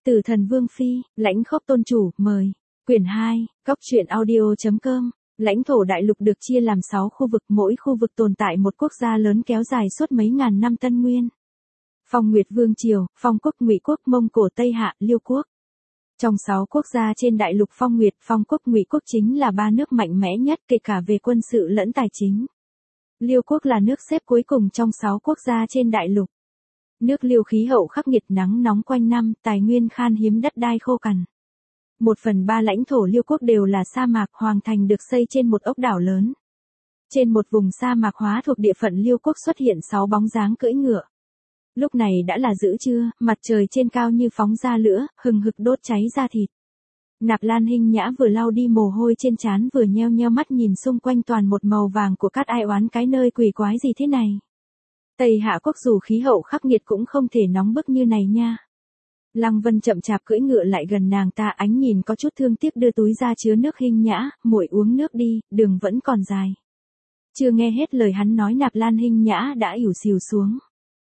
Tử Thần Vương Phi, Lãnh Khốc Tôn Chủ, mời. Quyển 2, góc truyện audio.com. Lãnh thổ đại lục được chia làm 6 khu vực, mỗi khu vực tồn tại một quốc gia lớn kéo dài suốt mấy ngàn năm Tân Nguyên. Phong Nguyệt Vương Triều, Phong Quốc, Ngụy Quốc, Mông Cổ, Tây Hạ, Liêu Quốc. Trong 6 quốc gia trên đại lục Phong Nguyệt, Phong Quốc, Ngụy Quốc chính là 3 nước mạnh mẽ nhất kể cả về quân sự lẫn tài chính. Liêu Quốc là nước xếp cuối cùng trong 6 quốc gia trên đại lục. Nước Liêu khí hậu khắc nghiệt, nắng nóng quanh năm, tài nguyên khan hiếm, đất đai khô cằn. 1/3 lãnh thổ Liêu Quốc đều là sa mạc, hoàng thành được xây trên một ốc đảo lớn. Trên một vùng sa mạc hóa thuộc địa phận Liêu Quốc xuất hiện 6 bóng dáng cưỡi ngựa. Lúc này đã là giữa trưa, mặt trời trên cao như phóng ra lửa, hừng hực đốt cháy da thịt. Nạp Lan Hinh Nhã vừa lau đi mồ hôi trên trán vừa nheo nheo mắt nhìn xung quanh toàn một màu vàng của cát, ai oán cái nơi quỷ quái gì thế này. Tây Hạ Quốc dù khí hậu khắc nghiệt cũng không thể nóng bức như này nha. Lăng Vân chậm chạp cưỡi ngựa lại gần nàng ta, ánh nhìn có chút thương tiếc, đưa túi ra chứa nước. Hinh Nhã, muội uống nước đi, đường vẫn còn dài. Chưa nghe hết lời hắn nói Nạp Lan Hinh Nhã đã ỉu xìu xuống.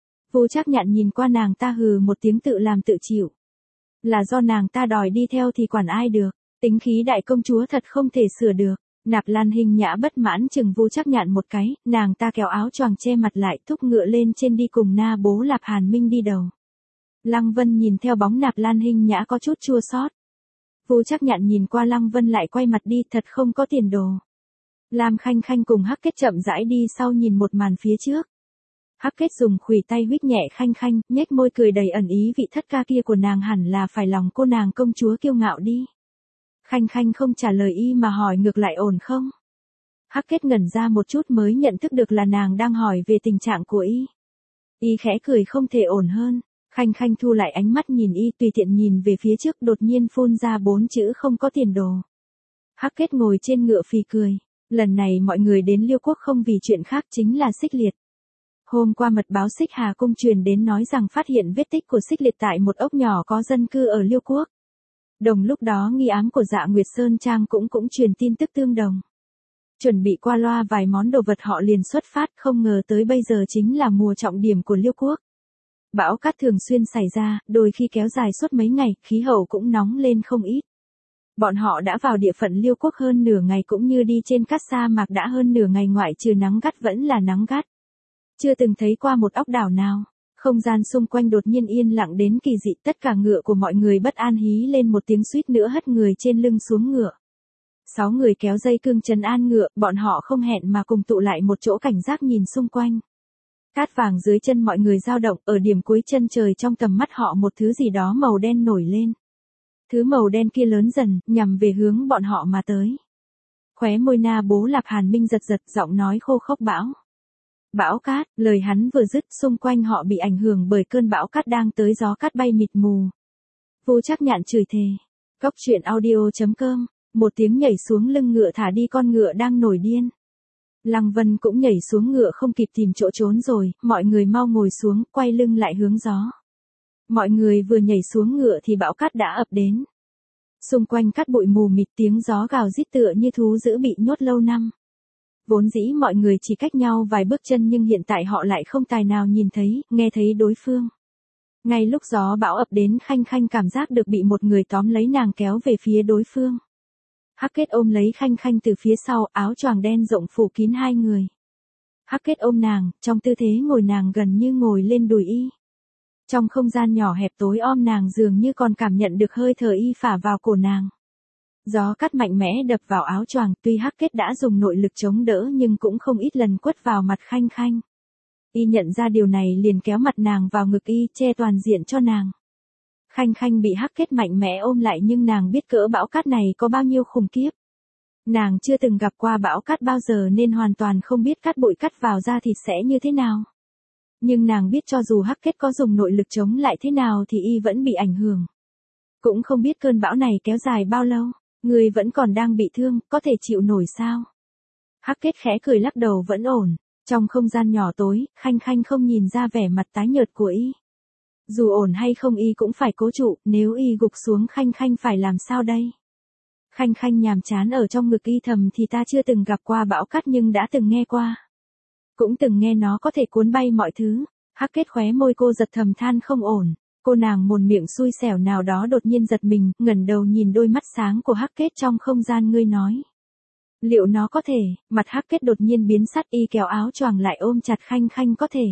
Vô Trác Nhạn nhìn qua nàng ta hừ một tiếng, tự làm tự chịu. Là do nàng ta đòi đi theo thì quản ai được, tính khí đại công chúa thật không thể sửa được. Nạp Lan Hinh Nhã bất mãn chừng Vô Trác Nhạn một cái, nàng ta kéo áo choàng che mặt lại, thúc ngựa lên trên đi cùng Na Bố Lạp Hàn Minh đi đầu. Lăng Vân nhìn theo bóng Nạp Lan Hinh Nhã có chút chua xót. Vô Trác Nhạn nhìn qua Lăng Vân lại quay mặt đi, thật không có tiền đồ. Lam Khanh Khanh cùng Hắc Kết chậm rãi đi sau nhìn một màn phía trước. Hắc Kết dùng khuỷu tay huých nhẹ Khanh Khanh, nhếch môi cười đầy ẩn ý, vị thất ca kia của nàng hẳn là phải lòng cô nàng công chúa kiêu ngạo đi. Khanh Khanh không trả lời y mà hỏi ngược lại, ổn không? Hắc Kết ngẩn ra một chút mới nhận thức được là nàng đang hỏi về tình trạng của y. Y khẽ cười, không thể ổn hơn. Khanh Khanh thu lại ánh mắt nhìn y, tùy tiện nhìn về phía trước, đột nhiên phun ra 4 chữ không có tiền đồ. Hắc Kết ngồi trên ngựa phì cười. Lần này mọi người đến Liêu Quốc không vì chuyện khác, chính là Xích Liệt. Hôm qua mật báo Xích Hà Cung truyền đến nói rằng phát hiện vết tích của Xích Liệt tại một ốc nhỏ có dân cư ở Liêu Quốc. Đồng lúc đó nghi ám của Dạ Nguyệt Sơn Trang cũng truyền tin tức tương đồng. Chuẩn bị qua loa vài món đồ vật họ liền xuất phát, không ngờ tới bây giờ chính là mùa trọng điểm của Liêu Quốc. Bão cát thường xuyên xảy ra, đôi khi kéo dài suốt mấy ngày, khí hậu cũng nóng lên không ít. Bọn họ đã vào địa phận Liêu Quốc hơn nửa ngày, cũng như đi trên cát sa mạc đã hơn nửa ngày, ngoại trừ nắng gắt vẫn là nắng gắt. Chưa từng thấy qua một ốc đảo nào. Không gian xung quanh đột nhiên yên lặng đến kỳ dị, tất cả ngựa của mọi người bất an hí lên một tiếng, suýt nữa hất người trên lưng xuống ngựa. 6 người kéo dây cương trấn an ngựa, bọn họ không hẹn mà cùng tụ lại một chỗ, cảnh giác nhìn xung quanh. Cát vàng dưới chân mọi người dao động, ở điểm cuối chân trời trong tầm mắt họ một thứ gì đó màu đen nổi lên. Thứ màu đen kia lớn dần, nhằm về hướng bọn họ mà tới. Khóe môi Na Bố Lạp Hàn Minh giật giật, giọng nói khô khốc, bão. Bão cát, lời hắn vừa dứt, xung quanh họ bị ảnh hưởng bởi cơn bão cát đang tới, gió cát bay mịt mù. Vô Trác Nhạn chửi thề. Góc truyện audio.com. Một tiếng nhảy xuống lưng ngựa, thả đi con ngựa đang nổi điên. Lăng Vân cũng nhảy xuống ngựa, không kịp tìm chỗ trốn rồi, mọi người mau ngồi xuống, quay lưng lại hướng gió. Mọi người vừa nhảy xuống ngựa thì bão cát đã ập đến. Xung quanh cát bụi mù mịt, tiếng gió gào rít tựa như thú dữ bị nhốt lâu năm. Vốn dĩ mọi người chỉ cách nhau vài bước chân, nhưng hiện tại họ lại không tài nào nhìn thấy, nghe thấy đối phương. Ngay lúc gió bão ập đến, Khanh Khanh cảm giác được bị một người tóm lấy nàng kéo về phía đối phương. Hắc Kết ôm lấy Khanh Khanh từ phía sau, áo choàng đen rộng phủ kín hai người. Hắc Kết ôm nàng, trong tư thế ngồi nàng gần như ngồi lên đùi y. Trong không gian nhỏ hẹp tối om, nàng dường như còn cảm nhận được hơi thở y phả vào cổ nàng. Gió cát mạnh mẽ đập vào áo choàng, tuy Hắc Kết đã dùng nội lực chống đỡ nhưng cũng không ít lần quất vào mặt Khanh Khanh. Y nhận ra điều này liền kéo mặt nàng vào ngực y, che toàn diện cho nàng. Khanh Khanh bị Hắc Kết mạnh mẽ ôm lại, nhưng nàng biết cỡ bão cát này có bao nhiêu khủng khiếp. Nàng chưa từng gặp qua bão cát bao giờ nên hoàn toàn không biết cát bụi cắt vào da thịt sẽ như thế nào. Nhưng nàng biết cho dù Hắc Kết có dùng nội lực chống lại thế nào thì y vẫn bị ảnh hưởng. Cũng không biết cơn bão này kéo dài bao lâu. Người vẫn còn đang bị thương, có thể chịu nổi sao? Hắc Kết khẽ cười lắc đầu, vẫn ổn. Trong không gian nhỏ tối, Khanh Khanh không nhìn ra vẻ mặt tái nhợt của y. Dù ổn hay không y cũng phải cố trụ, nếu y gục xuống Khanh Khanh phải làm sao đây? Khanh Khanh nhàm chán ở trong ngực y thầm thì, ta chưa từng gặp qua bão cát nhưng đã từng nghe qua. Cũng từng nghe nó có thể cuốn bay mọi thứ. Hắc Kết khóe môi cô giật, thầm than không ổn. Cô nàng mồm miệng xui xẻo nào đó đột nhiên giật mình, ngẩng đầu nhìn đôi mắt sáng của Hắc Kết trong không gian ngươi nói. Liệu nó có thể, mặt Hắc Kết đột nhiên biến sắc y kéo áo choàng lại ôm chặt Khanh Khanh có thể.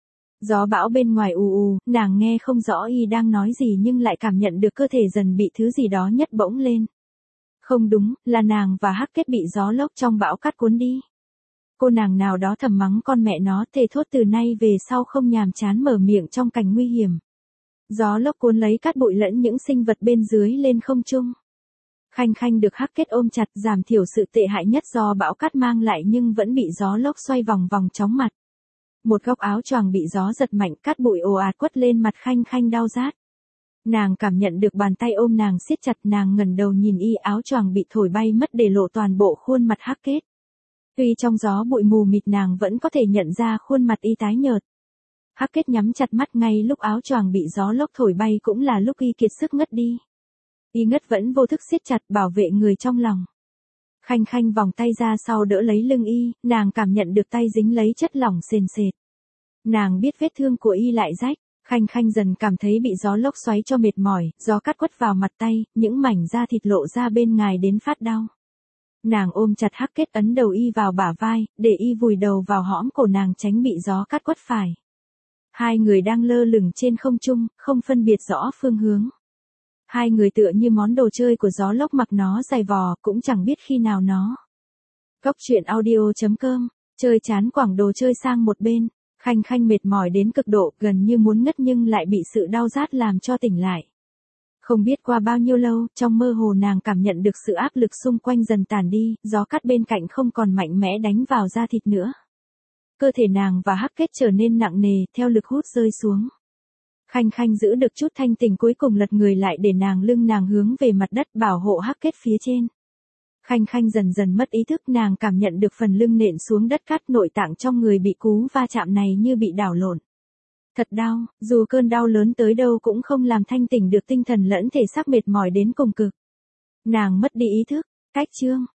Gió bão bên ngoài ù ù, nàng nghe không rõ y đang nói gì nhưng lại cảm nhận được cơ thể dần bị thứ gì đó nhấc bổng lên. Không đúng, là nàng và Hắc Kết bị gió lốc trong bão cát cuốn đi. Cô nàng nào đó thầm mắng con mẹ nó, thề thốt từ nay về sau không nhàm chán mở miệng trong cảnh nguy hiểm. Gió lốc cuốn lấy cát bụi lẫn những sinh vật bên dưới lên không trung. Khanh Khanh được Hắc Kết ôm chặt giảm thiểu sự tệ hại nhất do bão cát mang lại nhưng vẫn bị gió lốc xoay vòng vòng chóng mặt. Một góc áo choàng bị gió giật mạnh, cát bụi ồ ạt quất lên mặt Khanh Khanh đau rát. Nàng cảm nhận được bàn tay ôm nàng siết chặt, nàng ngẩng đầu nhìn y, áo choàng bị thổi bay mất để lộ toàn bộ khuôn mặt Hắc Kết. Tuy trong gió bụi mù mịt nàng vẫn có thể nhận ra khuôn mặt y tái nhợt. Hắc Kết nhắm chặt mắt, ngay lúc áo choàng bị gió lốc thổi bay cũng là lúc y kiệt sức ngất đi. Y ngất vẫn vô thức siết chặt bảo vệ người trong lòng. Khanh Khanh vòng tay ra sau đỡ lấy lưng y, nàng cảm nhận được tay dính lấy chất lỏng sền sệt. Nàng biết vết thương của y lại rách, Khanh Khanh dần cảm thấy bị gió lốc xoáy cho mệt mỏi, gió cắt quất vào mặt tay, những mảnh da thịt lộ ra bên ngoài đến phát đau. Nàng ôm chặt Hắc Kết ấn đầu y vào bả vai, để y vùi đầu vào hõm cổ nàng tránh bị gió cắt quất phải. Hai người đang lơ lửng trên không trung, không phân biệt rõ phương hướng. Hai người tựa như món đồ chơi của gió lốc, mặc nó giày vò, cũng chẳng biết khi nào nó. Góc truyện audio.com, chơi chán quẳng đồ chơi sang một bên, Khanh Khanh mệt mỏi đến cực độ, gần như muốn ngất nhưng lại bị sự đau rát làm cho tỉnh lại. Không biết qua bao nhiêu lâu, trong mơ hồ nàng cảm nhận được sự áp lực xung quanh dần tản đi, gió cát bên cạnh không còn mạnh mẽ đánh vào da thịt nữa. Cơ thể nàng và Hắc Kết trở nên nặng nề, theo lực hút rơi xuống. Khanh Khanh giữ được chút thanh tỉnh cuối cùng lật người lại để lưng nàng hướng về mặt đất bảo hộ Hắc Kết phía trên. Khanh Khanh dần dần mất ý thức, nàng cảm nhận được phần lưng nện xuống đất cát, nội tạng trong người bị cú va chạm này như bị đảo lộn. Thật đau, dù cơn đau lớn tới đâu cũng không làm thanh tỉnh được tinh thần lẫn thể xác, mệt mỏi đến cùng cực. Nàng mất đi ý thức, cách chương.